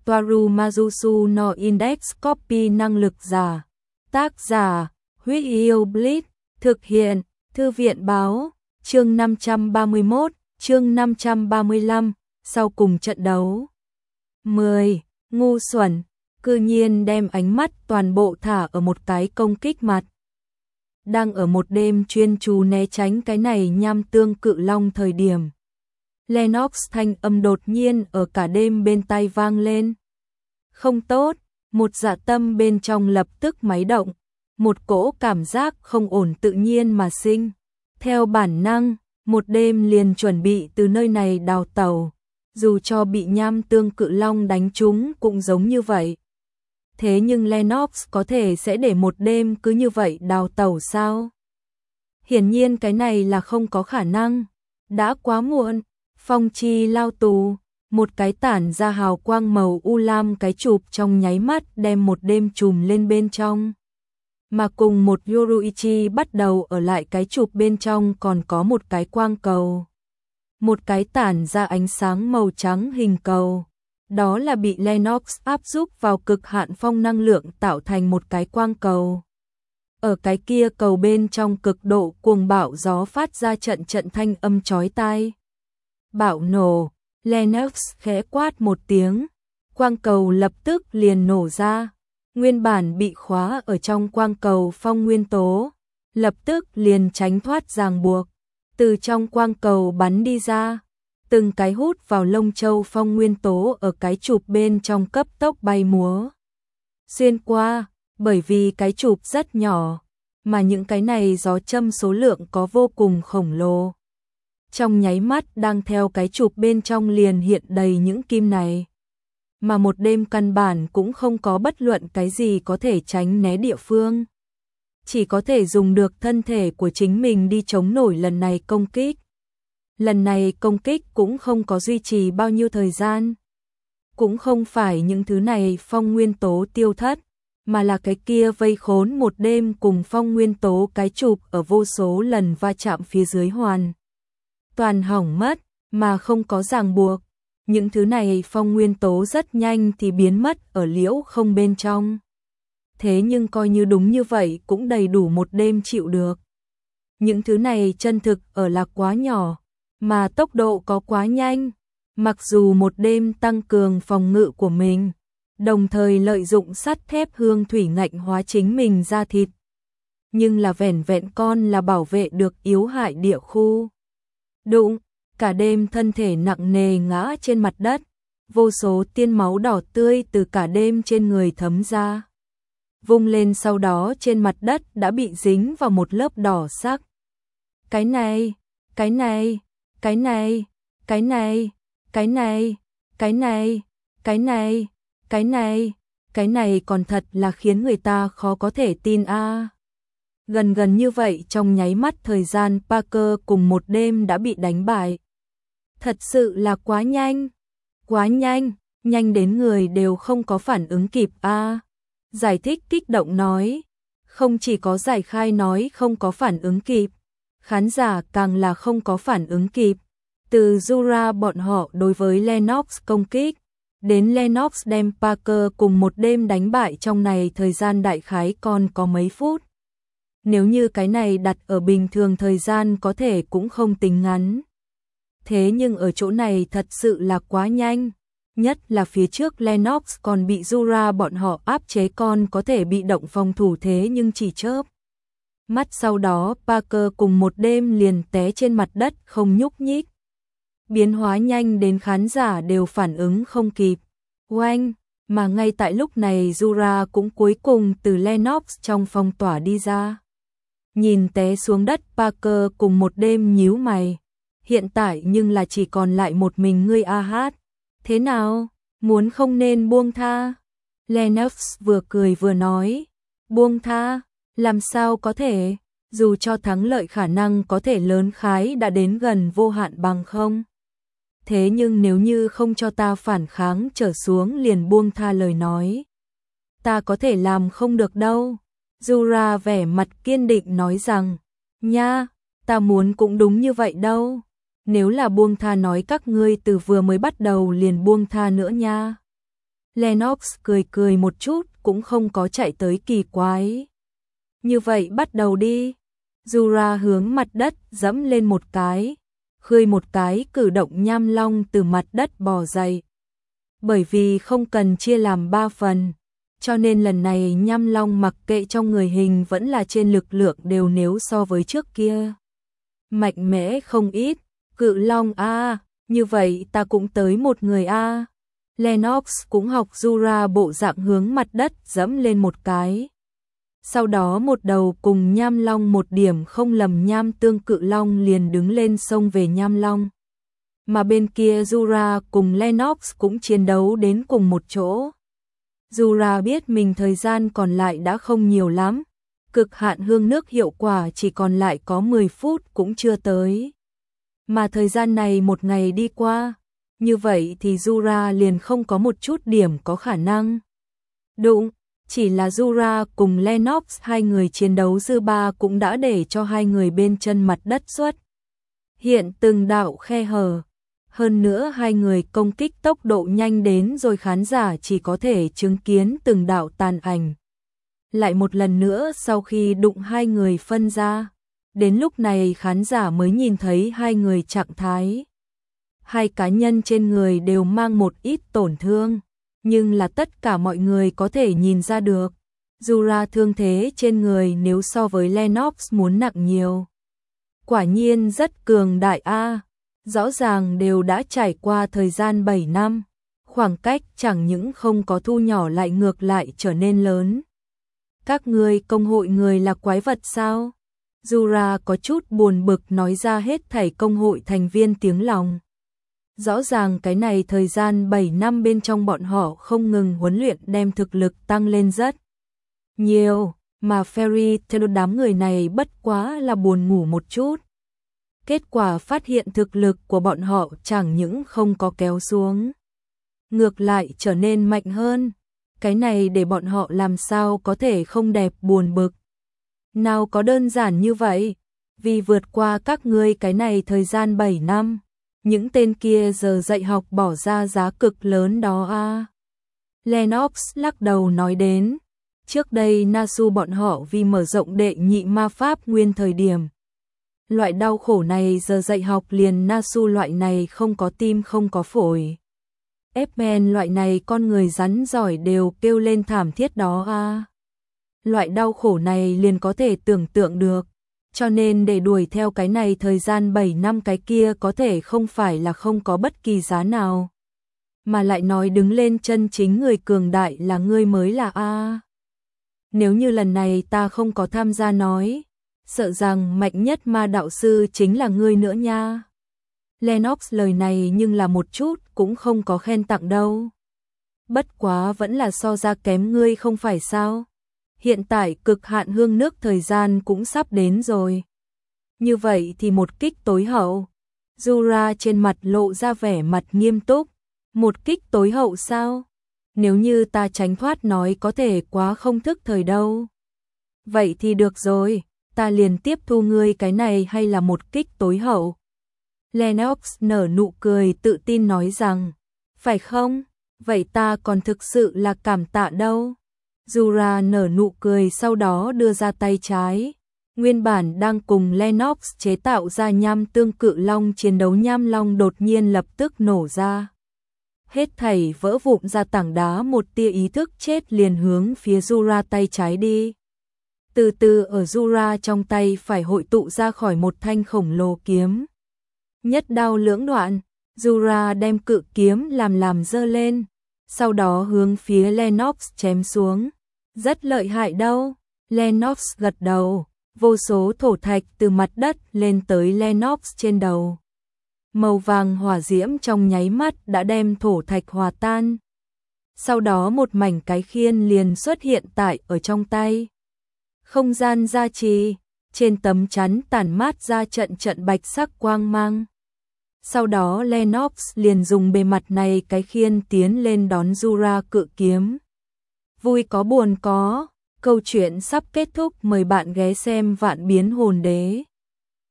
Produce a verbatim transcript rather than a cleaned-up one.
Toaru Majusu no Index Copy năng lực giả. Tác giả, Huyết Yêu Bleach, thực hiện, Thư viện báo, chương năm trăm ba mươi mốt, chương năm trăm ba mươi lăm, sau cùng trận đấu. mười. Ngu xuẩn, cư nhiên đem ánh mắt toàn bộ thả ở một cái công kích mặt. Đang ở một đêm chuyên chú né tránh cái này nham tương cự long thời điểm. Lennox thanh âm đột nhiên ở cả đêm bên tai vang lên. Không tốt, một dạ tâm bên trong lập tức máy động, một cỗ cảm giác không ổn tự nhiên mà sinh. Theo bản năng, một đêm liền chuẩn bị từ nơi này đào tẩu, dù cho bị nham tương cự long đánh trúng cũng giống như vậy. Thế nhưng Lennox có thể sẽ để một đêm cứ như vậy đào tẩu sao? Hiển nhiên cái này là không có khả năng. Đã quá muộn, phong chi lao tù, một cái tản ra hào quang màu u lam cái chụp trong nháy mắt đem một đêm trùm lên bên trong. Mà cùng một Yoruichi bắt đầu ở lại cái chụp bên trong còn có một cái quang cầu. Một cái tản ra ánh sáng màu trắng hình cầu. Đó là bị Lennox áp giúp vào cực hạn phong năng lượng tạo thành một cái quang cầu. Ở cái kia cầu bên trong cực độ cuồng bạo gió phát ra trận trận thanh âm chói tai. Bạo nổ, Lennox khẽ quát một tiếng, quang cầu lập tức liền nổ ra. Nguyên bản bị khóa ở trong quang cầu phong nguyên tố, lập tức liền tránh thoát ràng buộc, từ trong quang cầu bắn đi ra. Từng cái hút vào lông châu phong nguyên tố ở cái chụp bên trong cấp tốc bay múa. Xuyên qua, bởi vì cái chụp rất nhỏ, mà những cái này gió châm số lượng có vô cùng khổng lồ. Trong nháy mắt đang theo cái chụp bên trong liền hiện đầy những kim này. Mà một đêm căn bản cũng không có bất luận cái gì có thể tránh né địa phương. Chỉ có thể dùng được thân thể của chính mình đi chống nổi lần này công kích. Lần này công kích cũng không có duy trì bao nhiêu thời gian. Cũng không phải những thứ này phong nguyên tố tiêu thất, mà là cái kia vây khốn một đêm cùng phong nguyên tố cái chụp ở vô số lần va chạm phía dưới hoàn. Toàn hỏng mất, mà không có ràng buộc. Những thứ này phong nguyên tố rất nhanh thì biến mất ở liễu không bên trong. Thế nhưng coi như đúng như vậy cũng đầy đủ một đêm chịu được. Những thứ này chân thực ở là quá nhỏ, mà tốc độ có quá nhanh. Mặc dù một đêm tăng cường phòng ngự của mình, đồng thời lợi dụng sắt thép hương thủy ngạnh hóa chính mình ra thịt. Nhưng là vẻn vẹn con là bảo vệ được yếu hại địa khu. Đụng, cả đêm thân thể nặng nề ngã trên mặt đất, vô số tiên máu đỏ tươi từ cả đêm trên người thấm ra. Vung lên sau đó trên mặt đất đã bị dính vào một lớp đỏ sắc. Cái này, cái này, cái này, cái này, cái này, cái này, cái này, cái này, cái này còn thật là khiến người ta khó có thể tin a. À. Gần gần như vậy trong nháy mắt thời gian Parker cùng một đêm đã bị đánh bại. Thật sự là quá nhanh, quá nhanh, nhanh đến người đều không có phản ứng kịp a. À. Giải thích kích động nói, không chỉ có giải khai nói không có phản ứng kịp, khán giả càng là không có phản ứng kịp. Từ Jura bọn họ đối với Lennox công kích, đến Lennox đem Parker cùng một đêm đánh bại trong này thời gian đại khái còn có mấy phút. Nếu như cái này đặt ở bình thường thời gian có thể cũng không tính ngắn. Thế nhưng ở chỗ này thật sự là quá nhanh. Nhất là phía trước Lennox còn bị Jura bọn họ áp chế con có thể bị động phòng thủ thế nhưng chỉ chớp. Mắt sau đó Parker cùng một đêm liền té trên mặt đất không nhúc nhích. Biến hóa nhanh đến khán giả đều phản ứng không kịp. Oanh, mà ngay tại lúc này Jura cũng cuối cùng từ Lennox trong phong tỏa đi ra. Nhìn té xuống đất Parker cùng một đêm nhíu mày. Hiện tại nhưng là chỉ còn lại một mình ngươi a hát. Thế nào, muốn không nên buông tha? Lennox vừa cười vừa nói. Buông tha, làm sao có thể, dù cho thắng lợi khả năng có thể lớn khái đã đến gần vô hạn bằng không. Thế nhưng nếu như không cho ta phản kháng trở xuống liền buông tha lời nói. Ta có thể làm không được đâu. Jura vẻ mặt kiên định nói rằng, nha, ta muốn cũng đúng như vậy đâu. Nếu là buông tha nói các ngươi từ vừa mới bắt đầu liền buông tha nữa nha. Lennox cười cười một chút, cũng không có chạy tới kỳ quái. Như vậy bắt đầu đi. Jura hướng mặt đất dẫm lên một cái, khơi một cái cử động nham long từ mặt đất bò dậy. Bởi vì không cần chia làm ba phần, cho nên lần này nham long mặc kệ trong người hình vẫn là trên lực lượng đều nếu so với trước kia. Mạnh mẽ không ít, cự long a, như vậy ta cũng tới một người a. Lennox cũng học Jura bộ dạng hướng mặt đất dẫm lên một cái. Sau đó một đầu cùng nham long một điểm không lầm nham tương cự long liền đứng lên xông về nham long. Mà bên kia Jura cùng Lennox cũng chiến đấu đến cùng một chỗ. Jura biết mình thời gian còn lại đã không nhiều lắm, cực hạn hương nước hiệu quả chỉ còn lại có mười phút cũng chưa tới. Mà thời gian này một ngày đi qua, như vậy thì Jura liền không có một chút điểm có khả năng. Đụng, chỉ là Jura cùng Lennox hai người chiến đấu dư ba cũng đã để cho hai người bên chân mặt đất xuất hiện từng đạo khe hở. Hơn nữa hai người công kích tốc độ nhanh đến rồi khán giả chỉ có thể chứng kiến từng đạo tàn ảnh. Lại một lần nữa sau khi đụng hai người phân ra, đến lúc này khán giả mới nhìn thấy hai người trạng thái. Hai cá nhân trên người đều mang một ít tổn thương, nhưng là tất cả mọi người có thể nhìn ra được. Jura thương thế trên người nếu so với Lennox muốn nặng nhiều. Quả nhiên rất cường đại a. Rõ ràng đều đã trải qua thời gian bảy năm, khoảng cách chẳng những không có thu nhỏ lại ngược lại trở nên lớn. Các ngươi công hội người là quái vật sao? Jura có chút buồn bực nói ra hết thảy công hội thành viên tiếng lòng. Rõ ràng cái này thời gian bảy năm bên trong bọn họ không ngừng huấn luyện đem thực lực tăng lên rất nhiều, mà Fairy Tail đám người này bất quá là buồn ngủ một chút. Kết quả phát hiện thực lực của bọn họ chẳng những không có kéo xuống, ngược lại trở nên mạnh hơn. Cái này để bọn họ làm sao có thể không đẹp buồn bực. Nào có đơn giản như vậy, vì vượt qua các ngươi cái này thời gian bảy năm, những tên kia giờ dạy học bỏ ra giá cực lớn đó a. À. Lennox lắc đầu nói đến, trước đây Nasu bọn họ vì mở rộng đệ nhị ma pháp nguyên thời điểm. Loại đau khổ này giờ dạy học liền Nasu loại này không có tim không có phổi. Epmen loại này con người rắn giỏi đều kêu lên thảm thiết đó a. À. Loại đau khổ này liền có thể tưởng tượng được, cho nên để đuổi theo cái này thời gian bảy năm cái kia có thể không phải là không có bất kỳ giá nào. Mà lại nói đứng lên chân chính người cường đại là ngươi mới là a. À. Nếu như lần này ta không có tham gia nói, sợ rằng mạnh nhất ma đạo sư chính là ngươi nữa nha. Lennox lời này nhưng là một chút cũng không có khen tặng đâu. Bất quá vẫn là so ra kém ngươi không phải sao. Hiện tại cực hạn hương nước thời gian cũng sắp đến rồi. Như vậy thì một kích tối hậu. Jura trên mặt lộ ra vẻ mặt nghiêm túc. Một kích tối hậu sao? Nếu như ta tránh thoát nói có thể quá không thức thời đâu. Vậy thì được rồi, ta liền tiếp thu ngươi cái này hay là một kích tối hậu. Lennox nở nụ cười tự tin nói rằng, phải không? Vậy ta còn thực sự là cảm tạ đâu. Jura nở nụ cười sau đó đưa ra tay trái. Nguyên bản đang cùng Lennox chế tạo ra nham tương cự long chiến đấu nham long đột nhiên lập tức nổ ra. Hết thảy vỡ vụn ra tảng đá một tia ý thức chết liền hướng phía Jura tay trái đi. Từ từ ở Jura trong tay phải hội tụ ra khỏi một thanh khổng lồ kiếm. Nhất đao lưỡng đoạn, Jura đem cự kiếm làm làm dơ lên, sau đó hướng phía Lennox chém xuống. Rất lợi hại đâu, Lennox gật đầu, vô số thổ thạch từ mặt đất lên tới Lennox trên đầu. Màu vàng hỏa diễm trong nháy mắt đã đem thổ thạch hòa tan. Sau đó một mảnh cái khiên liền xuất hiện tại ở trong tay. Không gian gia trì, trên tấm chắn tản mát ra trận trận bạch sắc quang mang. Sau đó Lennox liền dùng bề mặt này cái khiên tiến lên đón Jura cự kiếm. Vui có buồn có, câu chuyện sắp kết thúc, mời bạn ghé xem Vạn Biến Hồn Đế.